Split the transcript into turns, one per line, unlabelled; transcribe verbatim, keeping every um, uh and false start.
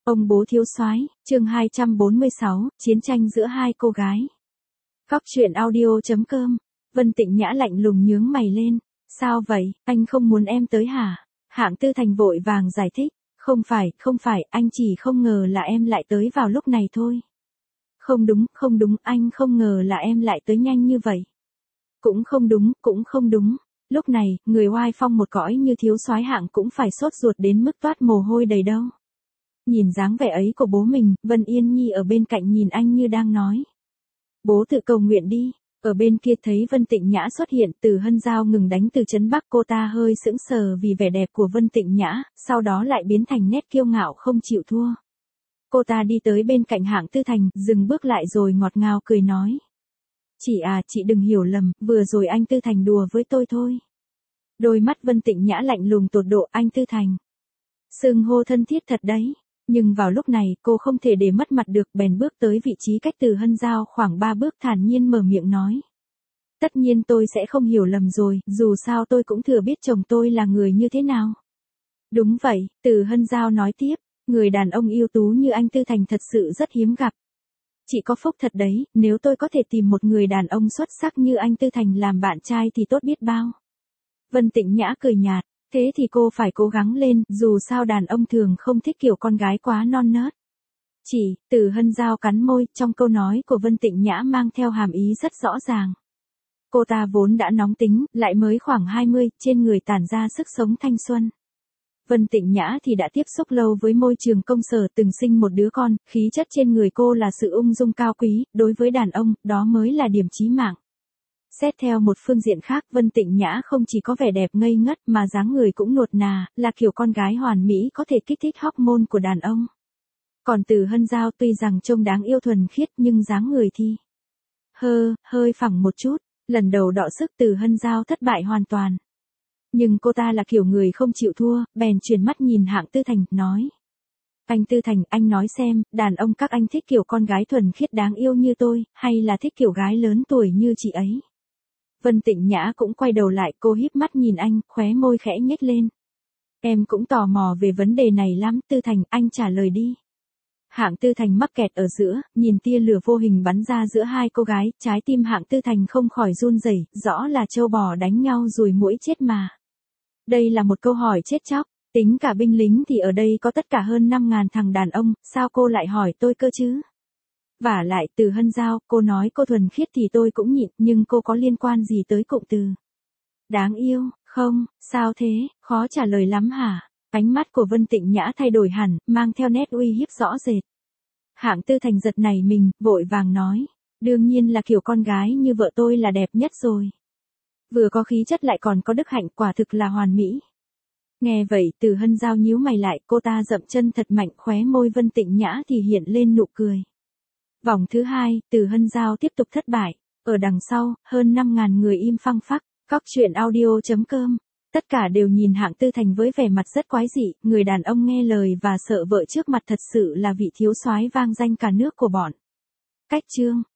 Ông bố thiếu soái, chương hai trăm bốn mươi sáu, chiến tranh giữa hai cô gái. Góc truyện audio chấm com. Vân Tịnh Nhã lạnh lùng nhướng mày lên. Sao vậy, anh không muốn em tới hả? Hạng Tư Thành vội vàng giải thích. Không phải, không phải, anh chỉ không ngờ là em lại tới vào lúc này thôi. Không đúng, không đúng, anh không ngờ là em lại tới nhanh như vậy. Cũng không đúng, cũng không đúng. Lúc này, người oai phong một cõi như thiếu soái Hạng cũng phải sốt ruột đến mức toát mồ hôi đầy đâu. Nhìn dáng vẻ ấy của bố mình, Vân Yên Nhi ở bên cạnh nhìn anh như đang nói. Bố tự cầu nguyện đi. Ở bên kia thấy Vân Tịnh Nhã xuất hiện, Từ Hân Giao ngừng đánh từ trấn Bắc, cô ta hơi sững sờ vì vẻ đẹp của Vân Tịnh Nhã, sau đó lại biến thành nét kiêu ngạo không chịu thua. Cô ta đi tới bên cạnh Hạng Tư Thành, dừng bước lại rồi ngọt ngào cười nói. Chị à, chị đừng hiểu lầm, vừa rồi anh Tư Thành đùa với tôi thôi. Đôi mắt Vân Tịnh Nhã lạnh lùng tột độ. Anh Tư Thành. Xưng hô thân thiết thật đấy. Nhưng vào lúc này cô không thể để mất mặt được, bèn bước tới vị trí cách Từ Hân Giao khoảng ba bước, thản nhiên mở miệng nói. Tất nhiên tôi sẽ không hiểu lầm rồi, dù sao tôi cũng thừa biết chồng tôi là người như thế nào. Đúng vậy, Từ Hân Giao nói tiếp, người đàn ông ưu tú như anh Tư Thành thật sự rất hiếm gặp. Chị có phúc thật đấy, nếu tôi có thể tìm một người đàn ông xuất sắc như anh Tư Thành làm bạn trai thì tốt biết bao. Vân Tịnh Nhã cười nhạt. Thế thì cô phải cố gắng lên, dù sao đàn ông thường không thích kiểu con gái quá non nớt. Chỉ, Từ Hân Giao cắn môi, trong câu nói của Vân Tịnh Nhã mang theo hàm ý rất rõ ràng. Cô ta vốn đã nóng tính, lại mới khoảng hai mươi, trên người tản ra sức sống thanh xuân. Vân Tịnh Nhã thì đã tiếp xúc lâu với môi trường công sở, từng sinh một đứa con, khí chất trên người cô là sự ung dung cao quý, đối với đàn ông, đó mới là điểm chí mạng. Xét theo một phương diện khác, Vân Tịnh Nhã không chỉ có vẻ đẹp ngây ngất mà dáng người cũng nuột nà, là kiểu con gái hoàn mỹ có thể kích thích hormone của đàn ông. Còn Từ Hân Giao tuy rằng trông đáng yêu thuần khiết nhưng dáng người thì hơ, hơi phẳng một chút, lần đầu đọ sức Từ Hân Giao thất bại hoàn toàn. Nhưng cô ta là kiểu người không chịu thua, bèn chuyển mắt nhìn Hạng Tư Thành, nói. Anh Tư Thành, anh nói xem, đàn ông các anh thích kiểu con gái thuần khiết đáng yêu như tôi, hay là thích kiểu gái lớn tuổi như chị ấy? Vân Tịnh Nhã cũng quay đầu lại, cô híp mắt nhìn anh, khóe môi khẽ nhếch lên. Em cũng tò mò về vấn đề này lắm, Tư Thành, anh trả lời đi. Hạng Tư Thành mắc kẹt ở giữa, nhìn tia lửa vô hình bắn ra giữa hai cô gái, trái tim Hạng Tư Thành không khỏi run rẩy, rõ là trâu bò đánh nhau ruồi muỗi chết mà. Đây là một câu hỏi chết chóc, tính cả binh lính thì ở đây có tất cả hơn năm ngàn thằng đàn ông, sao cô lại hỏi tôi cơ chứ? Vả lại, Từ Hân Giao, cô nói cô thuần khiết thì tôi cũng nhịn, nhưng cô có liên quan gì tới cụm từ đáng yêu, không, sao thế, khó trả lời lắm hả? Ánh mắt của Vân Tịnh Nhã thay đổi hẳn, mang theo nét uy hiếp rõ rệt. Hạng Tư Thành giật nảy mình, vội vàng nói, đương nhiên là kiểu con gái như vợ tôi là đẹp nhất rồi. Vừa có khí chất lại còn có đức hạnh, quả thực là hoàn mỹ. Nghe vậy, Từ Hân Giao nhíu mày lại, cô ta dậm chân thật mạnh, khóe môi Vân Tịnh Nhã thì hiện lên nụ cười. Vòng thứ hai, Từ Hân Giao tiếp tục thất bại. Ở đằng sau, hơn năm ngàn người im phăng phắc. Góc truyện audio chấm com. Tất cả đều nhìn Hạng Tư Thành với vẻ mặt rất quái dị, người đàn ông nghe lời và sợ vợ trước mặt thật sự là vị thiếu soái vang danh cả nước của bọn. Cách chương.